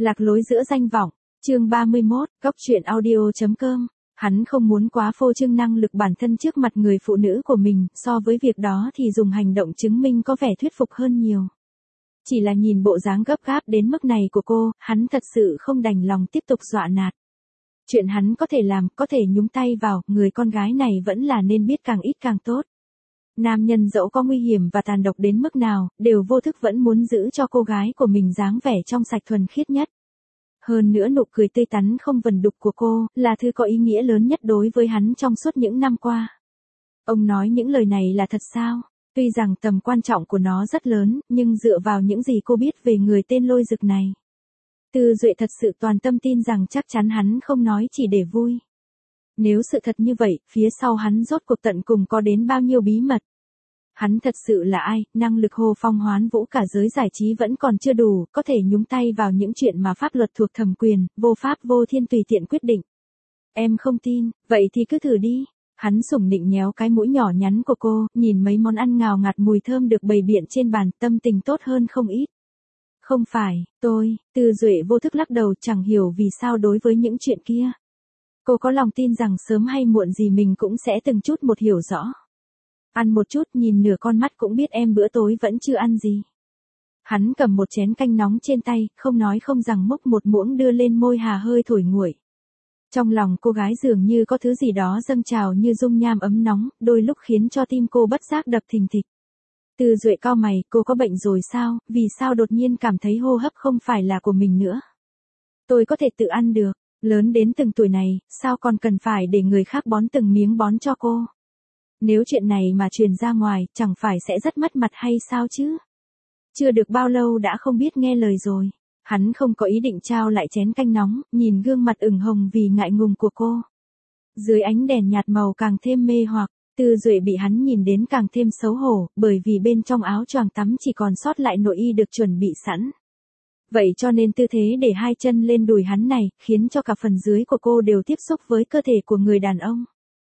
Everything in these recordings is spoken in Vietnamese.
Lạc lối giữa danh vọng, chương 31, góc truyện audio.com. Hắn không muốn quá phô trương năng lực bản thân trước mặt người phụ nữ của mình, so với việc đó thì dùng hành động chứng minh có vẻ thuyết phục hơn nhiều. Chỉ là nhìn bộ dáng gấp gáp đến mức này của cô, hắn thật sự không đành lòng tiếp tục dọa nạt. Chuyện hắn có thể làm, có thể nhúng tay vào, người con gái này vẫn là nên biết càng ít càng tốt. Nam nhân dẫu có nguy hiểm và tàn độc đến mức nào, đều vô thức vẫn muốn giữ cho cô gái của mình dáng vẻ trong sạch thuần khiết nhất. Hơn nữa nụ cười tươi tắn không vần đục của cô, là thứ có ý nghĩa lớn nhất đối với hắn trong suốt những năm qua. Ông nói những lời này là thật sao? Tuy rằng tầm quan trọng của nó rất lớn, nhưng dựa vào những gì cô biết về người tên Lôi Dực này. Tư Duệ thật sự toàn tâm tin rằng chắc chắn hắn không nói chỉ để vui. Nếu sự thật như vậy, phía sau hắn rốt cuộc tận cùng có đến bao nhiêu bí mật. Hắn thật sự là ai, năng lực hồ phong hoán vũ cả giới giải trí vẫn còn chưa đủ, có thể nhúng tay vào những chuyện mà pháp luật thuộc thẩm quyền, vô pháp vô thiên tùy tiện quyết định. Em không tin, vậy thì cứ thử đi. Hắn sủng nịnh nhéo cái mũi nhỏ nhắn của cô, nhìn mấy món ăn ngào ngạt mùi thơm được bày biện trên bàn, tâm tình tốt hơn không ít. Không phải, Tư Duệ vô thức lắc đầu, chẳng hiểu vì sao đối với những chuyện kia. Cô có lòng tin rằng sớm hay muộn gì mình cũng sẽ từng chút một hiểu rõ. Ăn một chút, nhìn nửa con mắt cũng biết em bữa tối vẫn chưa ăn gì. Hắn cầm một chén canh nóng trên tay, không nói không rằng múc một muỗng đưa lên môi hà hơi thổi nguội. Trong lòng cô gái dường như có thứ gì đó dâng trào như dung nham ấm nóng, đôi lúc khiến cho tim cô bất giác đập thình thịch. Tư Duệ cau mày, cô có bệnh rồi sao, vì sao đột nhiên cảm thấy hô hấp không phải là của mình nữa. Tôi có thể tự ăn được, lớn đến từng tuổi này, sao còn cần phải để người khác bón từng miếng bón cho cô. Nếu chuyện này mà truyền ra ngoài, chẳng phải sẽ rất mất mặt hay sao chứ? Chưa được bao lâu đã không biết nghe lời rồi. Hắn không có ý định trao lại chén canh nóng, nhìn gương mặt ửng hồng vì ngại ngùng của cô. Dưới ánh đèn nhạt màu càng thêm mê hoặc, Tư Duệ bị hắn nhìn đến càng thêm xấu hổ, bởi vì bên trong áo choàng tắm chỉ còn sót lại nội y được chuẩn bị sẵn. Vậy cho nên tư thế để hai chân lên đùi hắn này, khiến cho cả phần dưới của cô đều tiếp xúc với cơ thể của người đàn ông.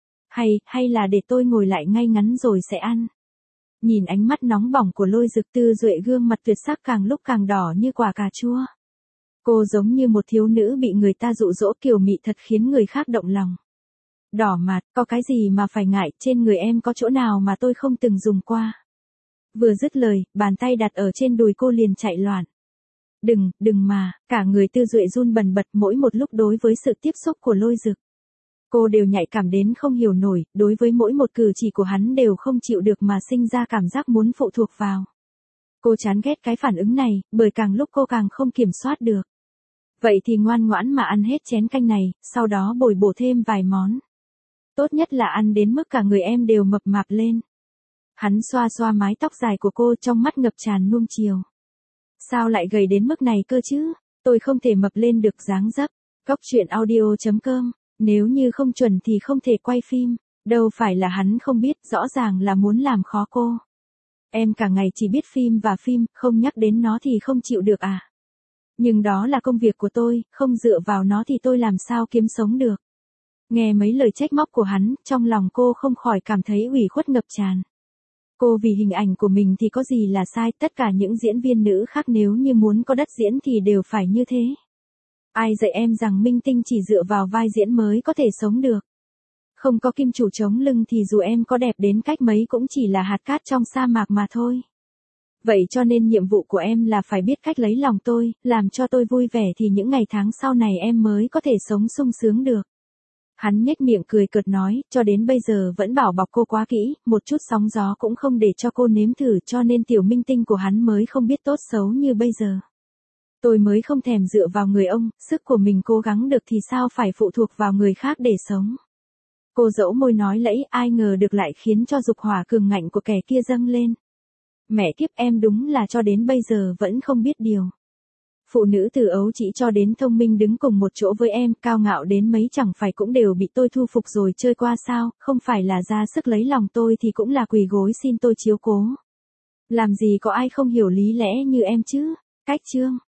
Hay là để tôi ngồi lại ngay ngắn rồi sẽ ăn. Nhìn ánh mắt nóng bỏng của Lôi Dực, Tư Duệ gương mặt tuyệt sắc càng lúc càng đỏ như quả cà chua. Cô giống như một thiếu nữ bị người ta dụ dỗ kiều mị thật khiến người khác động lòng. Đỏ mặt, có cái gì mà phải ngại, trên người em có chỗ nào mà tôi không từng dùng qua. Vừa dứt lời, bàn tay đặt ở trên đùi cô liền chạy loạn. Đừng mà, cả người Tư Duệ run bần bật mỗi một lúc đối với sự tiếp xúc của Lôi Dực. Cô đều nhạy cảm đến không hiểu nổi, đối với mỗi một cử chỉ của hắn đều không chịu được mà sinh ra cảm giác muốn phụ thuộc vào. Cô chán ghét cái phản ứng này, bởi càng lúc cô càng không kiểm soát được. Vậy thì ngoan ngoãn mà ăn hết chén canh này, sau đó bồi bổ thêm vài món. Tốt nhất là ăn đến mức cả người em đều mập mạp lên. Hắn xoa xoa mái tóc dài của cô, trong mắt ngập tràn nuông chiều. Sao lại gầy đến mức này cơ chứ? Tôi không thể mập lên được dáng dấp. Góc truyện audio.com. Nếu như không chuẩn thì không thể quay phim. Đâu phải là hắn không biết, rõ ràng là muốn làm khó cô. Em cả ngày chỉ biết phim và phim, không nhắc đến nó thì không chịu được à? Nhưng đó là công việc của tôi, không dựa vào nó thì tôi làm sao kiếm sống được. Nghe mấy lời trách móc của hắn, trong lòng cô không khỏi cảm thấy ủy khuất ngập tràn. Cô vì hình ảnh của mình thì có gì là sai, tất cả những diễn viên nữ khác nếu như muốn có đất diễn thì đều phải như thế. Ai dạy em rằng minh tinh chỉ dựa vào vai diễn mới có thể sống được. Không có kim chủ chống lưng thì dù em có đẹp đến cách mấy cũng chỉ là hạt cát trong sa mạc mà thôi. Vậy cho nên nhiệm vụ của em là phải biết cách lấy lòng tôi, làm cho tôi vui vẻ thì những ngày tháng sau này em mới có thể sống sung sướng được. Hắn nhếch miệng cười cợt nói, cho đến bây giờ vẫn bảo bọc cô quá kỹ, một chút sóng gió cũng không để cho cô nếm thử, cho nên tiểu minh tinh của hắn mới không biết tốt xấu như bây giờ. Tôi mới không thèm dựa vào người ông, sức của mình cố gắng được thì sao phải phụ thuộc vào người khác để sống. Cô dẫu môi nói lẫy, ai ngờ được lại khiến cho dục hỏa cường ngạnh của kẻ kia dâng lên. Mẹ kiếp, em đúng là cho đến bây giờ vẫn không biết điều. Phụ nữ từ ấu chỉ cho đến thông minh đứng cùng một chỗ với em, cao ngạo đến mấy chẳng phải cũng đều bị tôi thu phục rồi chơi qua sao, không phải là ra sức lấy lòng tôi thì cũng là quỳ gối xin tôi chiếu cố. Làm gì có ai không hiểu lý lẽ như em chứ. Cách chương